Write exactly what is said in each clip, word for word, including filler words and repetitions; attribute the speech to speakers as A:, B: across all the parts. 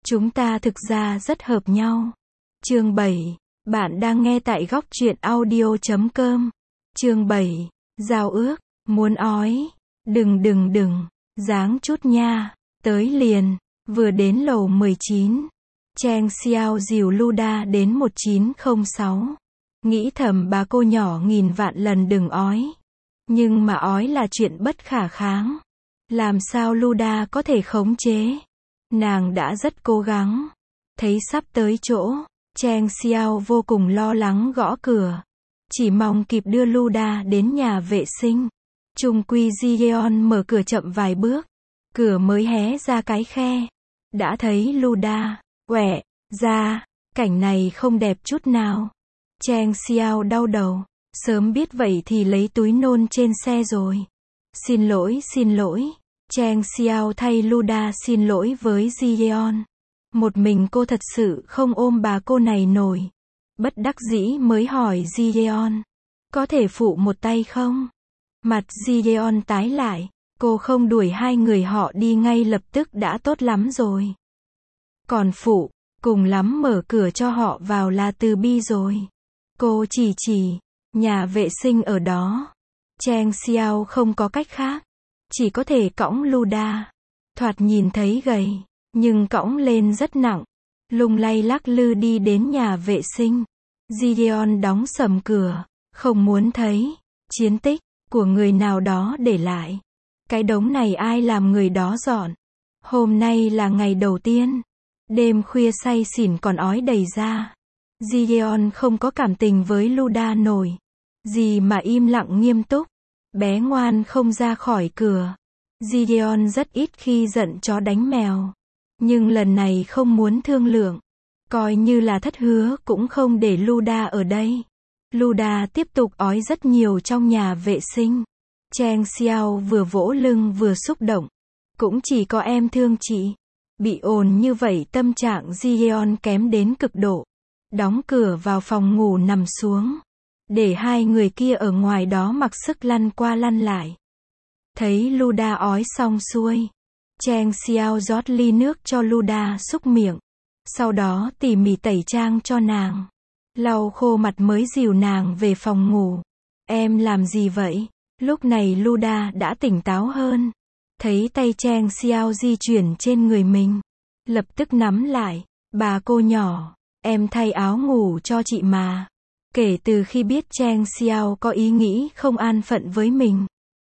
A: Chúng ta thực ra rất hợp nhau. Chương bảy. Bạn đang nghe tại góc truyện audio chấm com. Chương bảy. Giao ước. Muốn ói. Đừng đừng đừng. Dáng chút nha. Tới liền. Vừa đến lầu mười chín. Cheng Xiao dìu Luda đến một chín không sáu. Nghĩ thầm bà cô nhỏ nghìn vạn lần đừng ói. Nhưng mà ói là chuyện bất khả kháng. Làm sao Luda có thể khống chế? Nàng đã rất cố gắng. Thấy sắp tới chỗ, Cheng Xiao vô cùng lo lắng gõ cửa. Chỉ mong kịp đưa Luda đến nhà vệ sinh. Chung quy Gideon mở cửa chậm vài bước. Cửa mới hé ra cái khe. Đã thấy Luda, quẹ, ra. Cảnh này không đẹp chút nào. Cheng Xiao đau đầu. Sớm biết vậy thì lấy túi nôn trên xe rồi. Xin lỗi, xin lỗi. Cheng Xiao thay Luda xin lỗi với Gideon. Một mình cô thật sự không ôm bà cô này nổi. Bất đắc dĩ mới hỏi Gideon. Có thể phụ một tay không? Mặt Gideon tái lại. Cô không đuổi hai người họ đi ngay lập tức đã tốt lắm rồi. Còn phụ, cùng lắm mở cửa cho họ vào là từ bi rồi. Cô chỉ chỉ, nhà vệ sinh ở đó. Cheng Xiao không có cách khác. Chỉ có thể cõng Luda. Thoạt nhìn thấy gầy, nhưng cõng lên rất nặng. Lung lay lắc lư đi đến nhà vệ sinh. Gideon đóng sầm cửa. Không muốn thấy chiến tích của người nào đó để lại. Cái đống này ai làm người đó dọn. Hôm nay là ngày đầu tiên. Đêm khuya say xỉn còn ói đầy ra. Gideon không có cảm tình với Luda nổi. Gì mà im lặng nghiêm túc. Bé ngoan không ra khỏi cửa. Gideon rất ít khi giận chó đánh mèo. Nhưng lần này không muốn thương lượng. Coi như là thất hứa cũng không để Luda ở đây. Luda tiếp tục ói rất nhiều trong nhà vệ sinh. Cheng Xiao vừa vỗ lưng vừa xúc động. Cũng chỉ có em thương chị. Bị ồn như vậy tâm trạng Gideon kém đến cực độ. Đóng cửa vào phòng ngủ nằm xuống. Để hai người kia ở ngoài đó mặc sức lăn qua lăn lại. Thấy Luda ói xong xuôi. Cheng Xiao rót ly nước cho Luda xúc miệng. Sau đó tỉ mỉ tẩy trang cho nàng. Lau khô mặt mới dìu nàng về phòng ngủ. Em làm gì vậy? Lúc này Luda đã tỉnh táo hơn. Thấy tay Cheng Xiao di chuyển trên người mình. Lập tức nắm lại. Bà cô nhỏ, em thay áo ngủ cho chị mà. Kể từ khi biết Cheng Xiao có ý nghĩ không an phận với mình.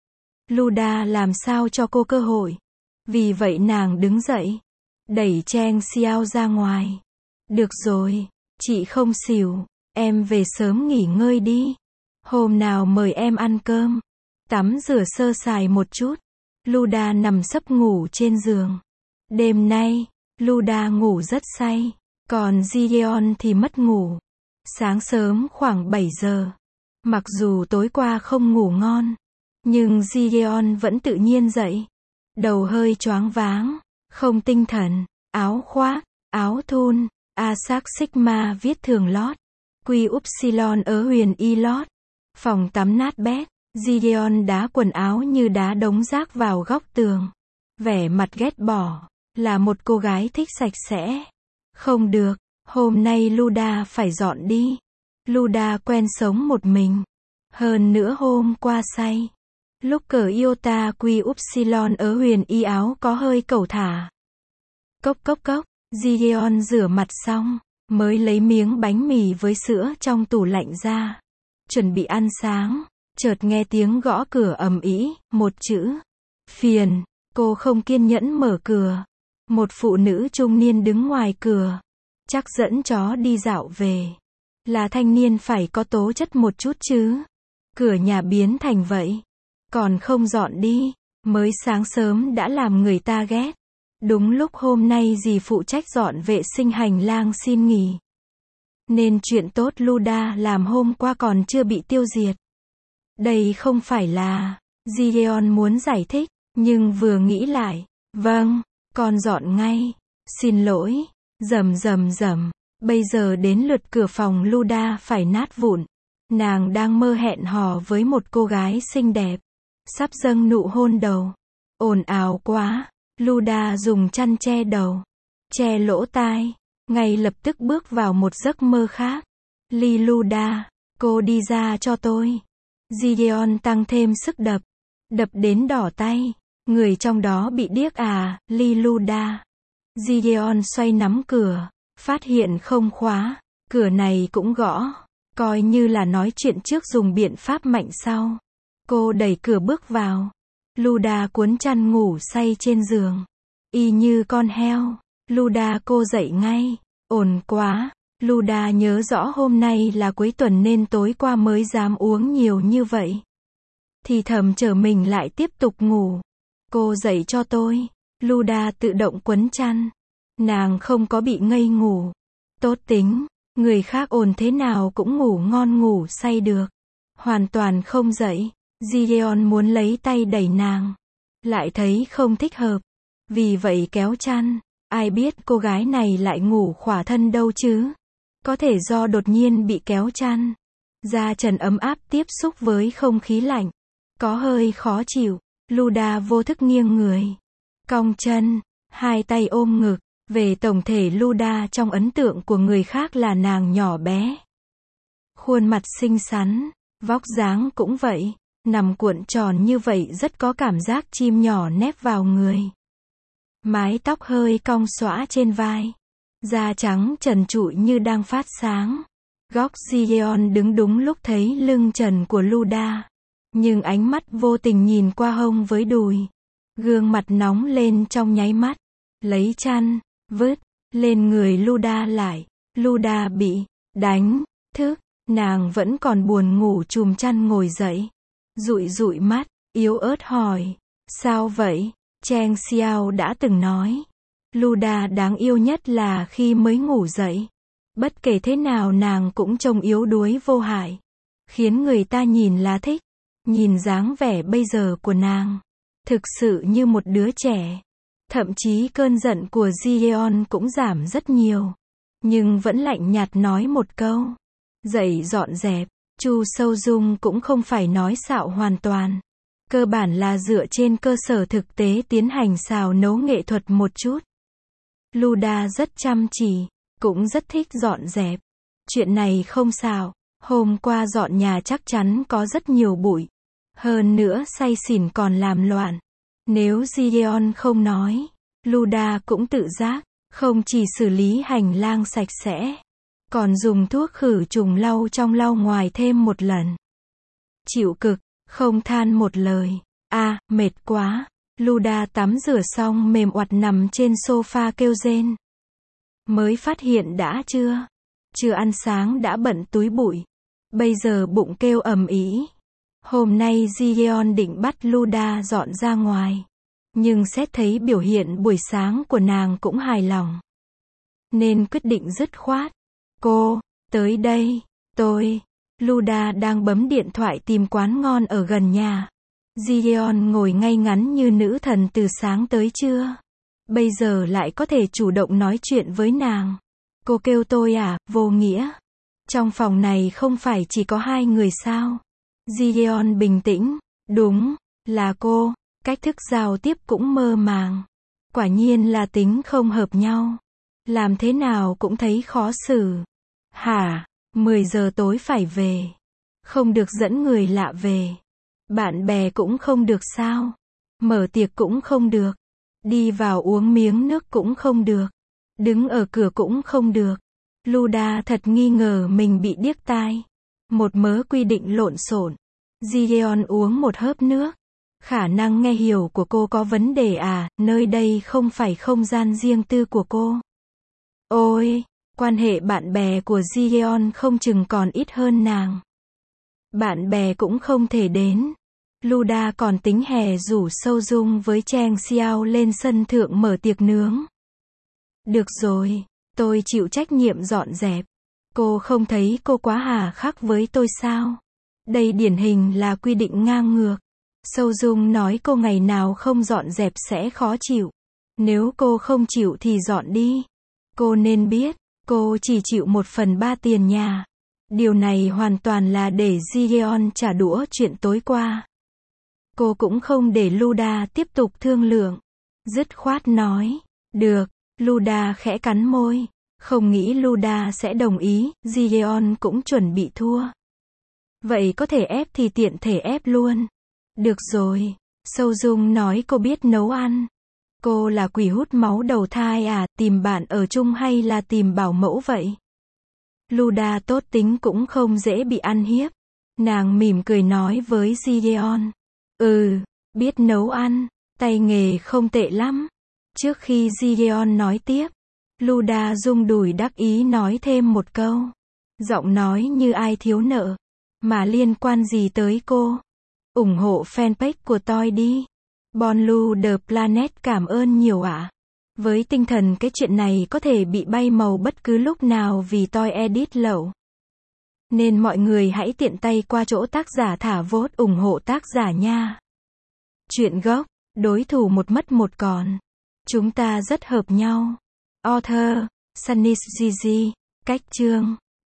A: Luda làm sao cho cô cơ hội. Vì vậy nàng đứng dậy. Đẩy Cheng Xiao ra ngoài. Được rồi, chị không xỉu. Em về sớm nghỉ ngơi đi. Hôm nào mời em ăn cơm. Tắm rửa sơ sài một chút. Luda nằm sấp ngủ trên giường. Đêm nay, Luda ngủ rất say. Còn Gideon thì mất ngủ. Sáng sớm khoảng bảy giờ. Mặc dù tối qua không ngủ ngon. Nhưng Gideon vẫn tự nhiên dậy. Đầu hơi choáng váng. Không tinh thần. Áo khoác, áo thun, Asac Sigma viết thường lót. Quy Upsilon ở huyền y lót. Phòng tắm nát bét. Gideon đá quần áo như đá đống rác vào góc tường. Vẻ mặt ghét bỏ. Là một cô gái thích sạch sẽ. Không được. Hôm nay Luda phải dọn đi. Luda quen sống một mình. Hơn nữa hôm qua say. Lúc cởi iota quy upsilon ở huyền y áo có hơi cẩu thả. Cốc cốc cốc. Gideon rửa mặt xong. Mới lấy miếng bánh mì với sữa trong tủ lạnh ra. Chuẩn bị ăn sáng. Chợt nghe tiếng gõ cửa ầm ĩ. Một chữ. Phiền. Cô không kiên nhẫn mở cửa. Một phụ nữ trung niên đứng ngoài cửa. Chắc dẫn chó đi dạo về. Là thanh niên phải có tố chất một chút chứ. Cửa nhà biến thành vậy. Còn không dọn đi. Mới sáng sớm đã làm người ta ghét. Đúng lúc hôm nay dì phụ trách dọn vệ sinh hành lang xin nghỉ. Nên chuyện tốt Luda làm hôm qua còn chưa bị tiêu diệt. Đây không phải là... Gideon muốn giải thích. Nhưng vừa nghĩ lại. Vâng, con dọn ngay. Xin lỗi. Rầm rầm rầm. Bây giờ đến lượt cửa phòng Luda phải nát vụn. Nàng đang mơ hẹn hò với một cô gái xinh đẹp. Sắp dâng nụ hôn đầu. Ồn ào quá. Luda dùng chăn che đầu. che lỗ tai, ngay lập tức bước vào một giấc mơ khác. Liluda, cô đi ra cho tôi. Gideon tăng thêm sức đập, đập đến đỏ tay. Người trong đó bị điếc à, Liluda. Gideon xoay nắm cửa, phát hiện không khóa, cửa này cũng gõ, coi như là nói chuyện trước dùng biện pháp mạnh sau. Cô đẩy cửa bước vào. Luda cuốn chăn ngủ say trên giường, y như con heo. Luda cô dậy ngay, ổn quá. Luda nhớ rõ hôm nay là cuối tuần nên tối qua mới dám uống nhiều như vậy. Thì thầm chở mình lại tiếp tục ngủ. Cô dậy cho tôi. Luda tự động quấn chăn. Nàng không có bị ngây ngủ. Tốt tính, người khác ồn thế nào cũng ngủ ngon ngủ say được. Hoàn toàn không dậy. Gideon muốn lấy tay đẩy nàng, lại thấy không thích hợp. Vì vậy kéo chăn. Ai biết cô gái này lại ngủ khỏa thân đâu chứ. Có thể do đột nhiên bị kéo chăn. Da trần ấm áp tiếp xúc với không khí lạnh. Có hơi khó chịu. Luda vô thức nghiêng người, cong chân, hai tay ôm ngực. Về tổng thể Luda trong ấn tượng của người khác là nàng nhỏ bé. Khuôn mặt xinh xắn, vóc dáng cũng vậy. Nằm cuộn tròn như vậy rất có cảm giác chim nhỏ nép vào người. Mái tóc hơi cong xõa trên vai. Da trắng trần trụi như đang phát sáng. Góc Gideon đứng đúng lúc thấy lưng trần của Luda. Nhưng ánh mắt vô tình nhìn qua hông với đùi. Gương mặt nóng lên trong nháy mắt. Lấy chăn, vứt, lên người Luda lại. Luda bị đánh thức. Nàng vẫn còn buồn ngủ chùm chăn ngồi dậy. Dụi dụi mắt, yếu ớt hỏi. Sao vậy? Cheng Xiao đã từng nói. Luda đáng yêu nhất là khi mới ngủ dậy. Bất kể thế nào nàng cũng trông yếu đuối vô hại. Khiến người ta nhìn là thích. Nhìn dáng vẻ bây giờ của nàng. Thực sự như một đứa trẻ. Thậm chí cơn giận của Gideon cũng giảm rất nhiều. Nhưng vẫn lạnh nhạt nói một câu. Dậy dọn dẹp. Chu Sâu Dung cũng không phải nói xạo hoàn toàn. Cơ bản là dựa trên cơ sở thực tế tiến hành xào nấu nghệ thuật một chút. Luda rất chăm chỉ, cũng rất thích dọn dẹp. Chuyện này không xạo. Hôm qua dọn nhà chắc chắn có rất nhiều bụi. Hơn nữa say xỉn còn làm loạn. Nếu Gideon không nói, Luda cũng tự giác, không chỉ xử lý hành lang sạch sẽ, còn dùng thuốc khử trùng lau trong lau ngoài thêm một lần. Chịu cực, không than một lời. A, à, mệt quá. Luda tắm rửa xong mềm oặt nằm trên sofa kêu rên. Mới phát hiện đã chưa? Chưa ăn sáng đã bận túi bụi. Bây giờ bụng kêu ầm ĩ. Hôm nay Gideon định bắt Luda dọn ra ngoài. Nhưng xét thấy biểu hiện buổi sáng của nàng cũng hài lòng. Nên quyết định dứt khoát. Cô, tới đây, tôi. Luda đang bấm điện thoại tìm quán ngon ở gần nhà. Gideon ngồi ngay ngắn như nữ thần từ sáng tới trưa. Bây giờ lại có thể chủ động nói chuyện với nàng. Cô kêu tôi à, vô nghĩa. Trong phòng này không phải chỉ có hai người sao? Gideon bình tĩnh. Đúng, là cô. Cách thức giao tiếp cũng mơ màng. Quả nhiên là tính không hợp nhau. Làm thế nào cũng thấy khó xử. Hả? mười giờ tối phải về. Không được dẫn người lạ về. Bạn bè cũng không được sao? Mở tiệc cũng không được. Đi vào uống miếng nước cũng không được. Đứng ở cửa cũng không được. Luda thật nghi ngờ mình bị điếc tai. Một mớ quy định lộn xộn. Gideon uống một hớp nước. Khả năng nghe hiểu của cô có vấn đề à, nơi đây không phải không gian riêng tư của cô. Ôi, quan hệ bạn bè của Gideon không chừng còn ít hơn nàng. Bạn bè cũng không thể đến. Luda còn tính hè rủ Sâu Dung với Cheng Xiao lên sân thượng mở tiệc nướng. Được rồi, tôi chịu trách nhiệm dọn dẹp. Cô không thấy cô quá hà khắc với tôi sao? Đây điển hình là quy định ngang ngược. Sâu Dung nói cô ngày nào không dọn dẹp sẽ khó chịu. Nếu cô không chịu thì dọn đi. Cô nên biết, cô chỉ chịu một phần ba tiền nhà. Điều này hoàn toàn là để Gideon trả đũa chuyện tối qua. Cô cũng không để Luda tiếp tục thương lượng. Dứt khoát nói, được, Luda khẽ cắn môi. Không nghĩ Luda sẽ đồng ý, Gideon cũng chuẩn bị thua. Vậy có thể ép thì tiện thể ép luôn. Được rồi. Sâu Dung nói cô biết nấu ăn. Cô là quỷ hút máu đầu thai à, tìm bạn ở chung hay là tìm bảo mẫu vậy? Luda tốt tính cũng không dễ bị ăn hiếp. Nàng mỉm cười nói với Gideon. Ừ, biết nấu ăn, tay nghề không tệ lắm. Trước khi Gideon nói tiếp, Luda rung đùi đắc ý nói thêm một câu. Giọng nói như ai thiếu nợ. Mà liên quan gì tới cô? Ủng hộ fanpage của tôi đi. Bonlu The Planet cảm ơn nhiều ạ. Với tinh thần cái chuyện này có thể bị bay màu bất cứ lúc nào vì tôi edit lậu. Nên mọi người hãy tiện tay qua chỗ tác giả thả vote ủng hộ tác giả nha. Chuyện gốc, đối thủ một mất một còn. Chúng ta rất hợp nhau. Author, Sunny Gigi, cách chương.